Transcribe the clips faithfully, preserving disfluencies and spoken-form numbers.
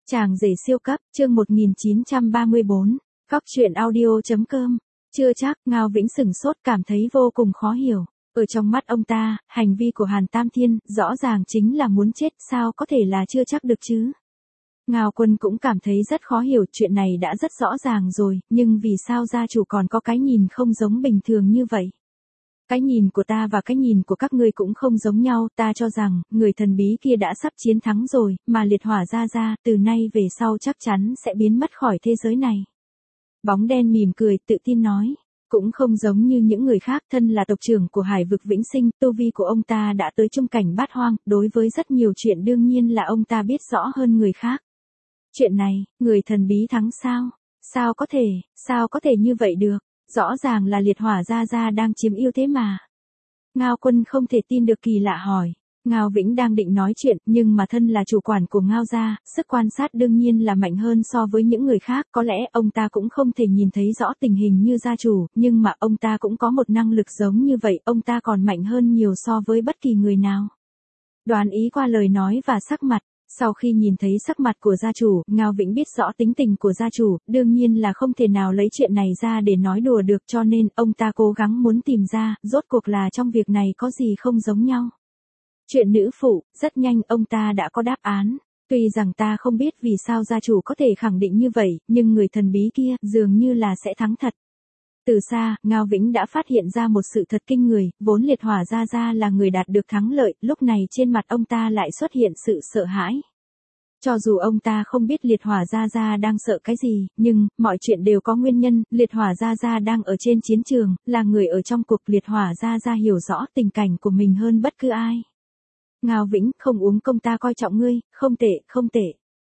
Chàng rể siêu cấp, chương một nghìn chín trăm ba mươi bốn, Cóc truyện audio.com. Chưa chắc, Ngao Vĩnh sửng sốt cảm thấy vô cùng khó hiểu. Ở trong mắt ông ta, hành vi của Hàn Tam Thiên, rõ ràng chính là muốn chết, sao có thể là chưa chắc được chứ? Ngao Quân cũng cảm thấy rất khó hiểu, chuyện này đã rất rõ ràng rồi, nhưng vì sao gia chủ còn có cái nhìn không giống bình thường như vậy? Cái nhìn của ta và cái nhìn của các ngươi cũng không giống nhau, ta cho rằng, người thần bí kia đã sắp chiến thắng rồi, mà liệt hỏa ra ra, từ nay về sau chắc chắn sẽ biến mất khỏi thế giới này. Bóng đen mỉm cười, tự tin nói, cũng không giống như những người khác, thân là tộc trưởng của Hải vực Vĩnh Sinh, tu vi của ông ta đã tới trung cảnh bát hoang, đối với rất nhiều chuyện đương nhiên là ông ta biết rõ hơn người khác. Chuyện này, người thần bí thắng sao? Sao có thể, sao có thể như vậy được? Rõ ràng là liệt hỏa gia gia đang chiếm ưu thế mà. Ngao Quân không thể tin được, kỳ lạ hỏi. Ngao Vĩnh đang định nói chuyện, nhưng mà thân là chủ quản của Ngao gia, sức quan sát đương nhiên là mạnh hơn so với những người khác. Có lẽ ông ta cũng không thể nhìn thấy rõ tình hình như gia chủ, nhưng mà ông ta cũng có một năng lực giống như vậy, ông ta còn mạnh hơn nhiều so với bất kỳ người nào. Đoán ý qua lời nói và sắc mặt. Sau khi nhìn thấy sắc mặt của gia chủ, Ngao Vĩnh biết rõ tính tình của gia chủ, đương nhiên là không thể nào lấy chuyện này ra để nói đùa được, cho nên ông ta cố gắng muốn tìm ra, rốt cuộc là trong việc này có gì không giống nhau. Chuyện nữ phụ, rất nhanh ông ta đã có đáp án. Tuy rằng ta không biết vì sao gia chủ có thể khẳng định như vậy, nhưng người thần bí kia dường như là sẽ thắng thật. Từ xa, Ngao Vĩnh đã phát hiện ra một sự thật kinh người, vốn liệt hỏa gia gia là người đạt được thắng lợi, lúc này trên mặt ông ta lại xuất hiện sự sợ hãi. Cho dù ông ta không biết liệt hỏa gia gia đang sợ cái gì, nhưng, mọi chuyện đều có nguyên nhân, liệt hỏa gia gia đang ở trên chiến trường, là người ở trong cuộc, liệt hỏa gia gia hiểu rõ tình cảnh của mình hơn bất cứ ai. Ngao Vĩnh, không uống công ta coi trọng ngươi, không tệ, không tệ.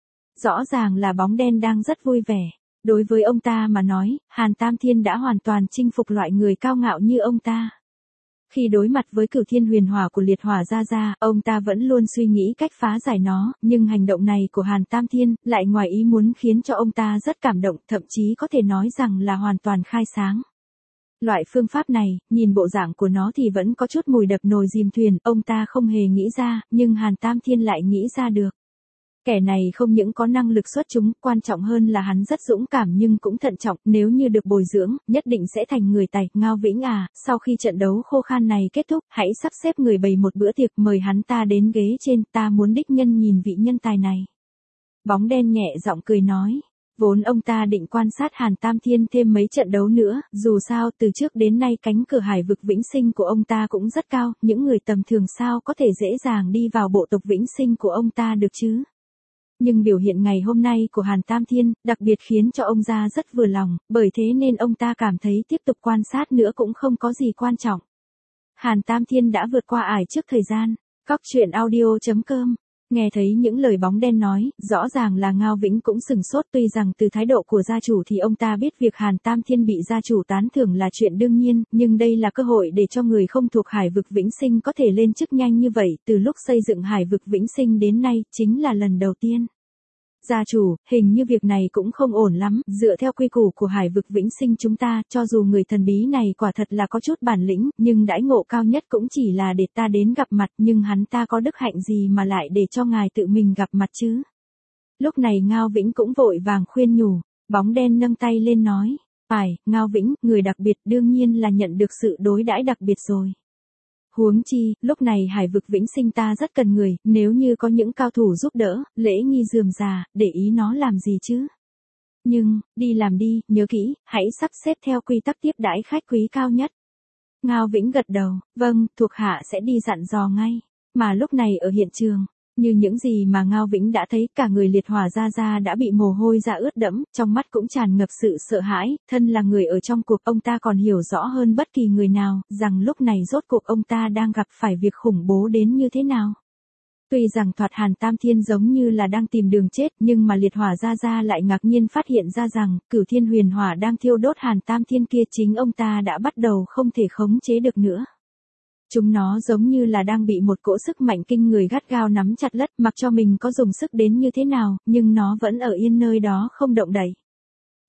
Rõ ràng là bóng đen đang rất vui vẻ. Đối với ông ta mà nói, Hàn Tam Thiên đã hoàn toàn chinh phục loại người cao ngạo như ông ta. Khi đối mặt với cửu thiên huyền hỏa của liệt hỏa gia gia, ông ta vẫn luôn suy nghĩ cách phá giải nó, nhưng hành động này của Hàn Tam Thiên lại ngoài ý muốn khiến cho ông ta rất cảm động, thậm chí có thể nói rằng là hoàn toàn khai sáng. Loại phương pháp này, nhìn bộ dạng của nó thì vẫn có chút mùi đập nồi dìm thuyền, ông ta không hề nghĩ ra, nhưng Hàn Tam Thiên lại nghĩ ra được. Kẻ này không những có năng lực xuất chúng, quan trọng hơn là hắn rất dũng cảm nhưng cũng thận trọng, nếu như được bồi dưỡng, nhất định sẽ thành người tài. Ngao Vĩnh à, sau khi trận đấu khô khan này kết thúc, hãy sắp xếp người bày một bữa tiệc, mời hắn ta đến ghế trên, ta muốn đích nhân nhìn vị nhân tài này. Bóng đen nhẹ giọng cười nói. Vốn ông ta định quan sát Hàn Tam Thiên thêm mấy trận đấu nữa, dù sao từ trước đến nay cánh cửa Hải vực Vĩnh Sinh của ông ta cũng rất cao, những người tầm thường sao có thể dễ dàng đi vào bộ tộc Vĩnh Sinh của ông ta được chứ. Nhưng biểu hiện ngày hôm nay của Hàn Tam Thiên, đặc biệt khiến cho ông ta rất vừa lòng, bởi thế nên ông ta cảm thấy tiếp tục quan sát nữa cũng không có gì quan trọng. Hàn Tam Thiên đã vượt qua ải trước thời gian. Cóc truyện audio.com. Nghe thấy những lời bóng đen nói, rõ ràng là Ngao Vĩnh cũng sừng sốt, tuy rằng từ thái độ của gia chủ thì ông ta biết việc Hàn Tam Thiên bị gia chủ tán thưởng là chuyện đương nhiên, nhưng đây là cơ hội để cho người không thuộc Hải vực Vĩnh Sinh có thể lên chức nhanh như vậy, từ lúc xây dựng Hải vực Vĩnh Sinh đến nay, chính là lần đầu tiên. Gia chủ, hình như việc này cũng không ổn lắm, dựa theo quy củ của Hải vực Vĩnh Sinh chúng ta, cho dù người thần bí này quả thật là có chút bản lĩnh, nhưng đãi ngộ cao nhất cũng chỉ là để ta đến gặp mặt, nhưng hắn ta có đức hạnh gì mà lại để cho ngài tự mình gặp mặt chứ? Lúc này Ngao Vĩnh cũng vội vàng khuyên nhủ, bóng đen nâng tay lên nói, phải, Ngao Vĩnh, người đặc biệt đương nhiên là nhận được sự đối đãi đặc biệt rồi. Huống chi, lúc này Hải vực Vĩnh Sinh ta rất cần người, nếu như có những cao thủ giúp đỡ, lễ nghi rườm rà, để ý nó làm gì chứ? Nhưng, đi làm đi, nhớ kỹ, hãy sắp xếp theo quy tắc tiếp đãi khách quý cao nhất. Ngao Vĩnh gật đầu, vâng, thuộc hạ sẽ đi dặn dò ngay. Mà lúc này ở hiện trường, như những gì mà Ngao Vĩnh đã thấy, cả người liệt hỏa gia gia đã bị mồ hôi ra ướt đẫm, trong mắt cũng tràn ngập sự sợ hãi, thân là người ở trong cuộc, ông ta còn hiểu rõ hơn bất kỳ người nào, rằng lúc này rốt cuộc ông ta đang gặp phải việc khủng bố đến như thế nào. Tuy rằng thoạt Hàn Tam Thiên giống như là đang tìm đường chết, nhưng mà liệt hỏa gia gia lại ngạc nhiên phát hiện ra rằng, cửu thiên huyền hỏa đang thiêu đốt Hàn Tam Thiên kia, chính ông ta đã bắt đầu không thể khống chế được nữa. Chúng nó giống như là đang bị một cỗ sức mạnh kinh người gắt gao nắm chặt lất, mặc cho mình có dùng sức đến như thế nào, nhưng nó vẫn ở yên nơi đó không động đậy.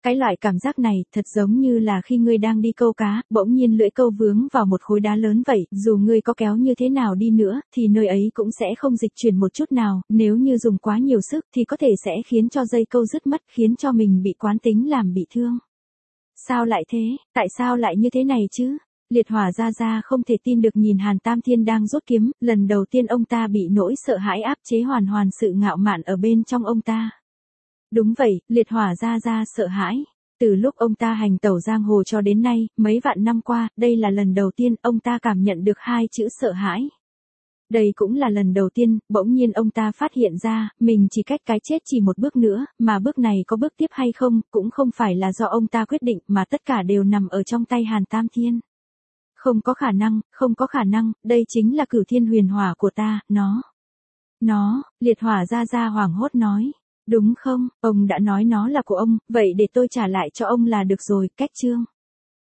Cái loại cảm giác này, thật giống như là khi ngươi đang đi câu cá, bỗng nhiên lưỡi câu vướng vào một khối đá lớn vậy, dù ngươi có kéo như thế nào đi nữa, thì nơi ấy cũng sẽ không dịch chuyển một chút nào, nếu như dùng quá nhiều sức thì có thể sẽ khiến cho dây câu dứt mất, khiến cho mình bị quán tính làm bị thương. Sao lại thế, tại sao lại như thế này chứ? Liệt Hỏa Gia Gia không thể tin được nhìn Hàn Tam Thiên đang rút kiếm, lần đầu tiên ông ta bị nỗi sợ hãi áp chế hoàn hoàn sự ngạo mạn ở bên trong ông ta. Đúng vậy, Liệt Hỏa Gia Gia sợ hãi. Từ lúc ông ta hành tẩu giang hồ cho đến nay, mấy vạn năm qua, đây là lần đầu tiên ông ta cảm nhận được hai chữ sợ hãi. Đây cũng là lần đầu tiên, bỗng nhiên ông ta phát hiện ra, mình chỉ cách cái chết chỉ một bước nữa, mà bước này có bước tiếp hay không, cũng không phải là do ông ta quyết định, mà tất cả đều nằm ở trong tay Hàn Tam Thiên. Không có khả năng, không có khả năng, đây chính là Cửu Thiên Huyền Hỏa của ta, nó. Nó, Liệt Hỏa Gia Gia hoảng hốt nói. Đúng không, ông đã nói nó là của ông, vậy để tôi trả lại cho ông là được rồi, cách chương.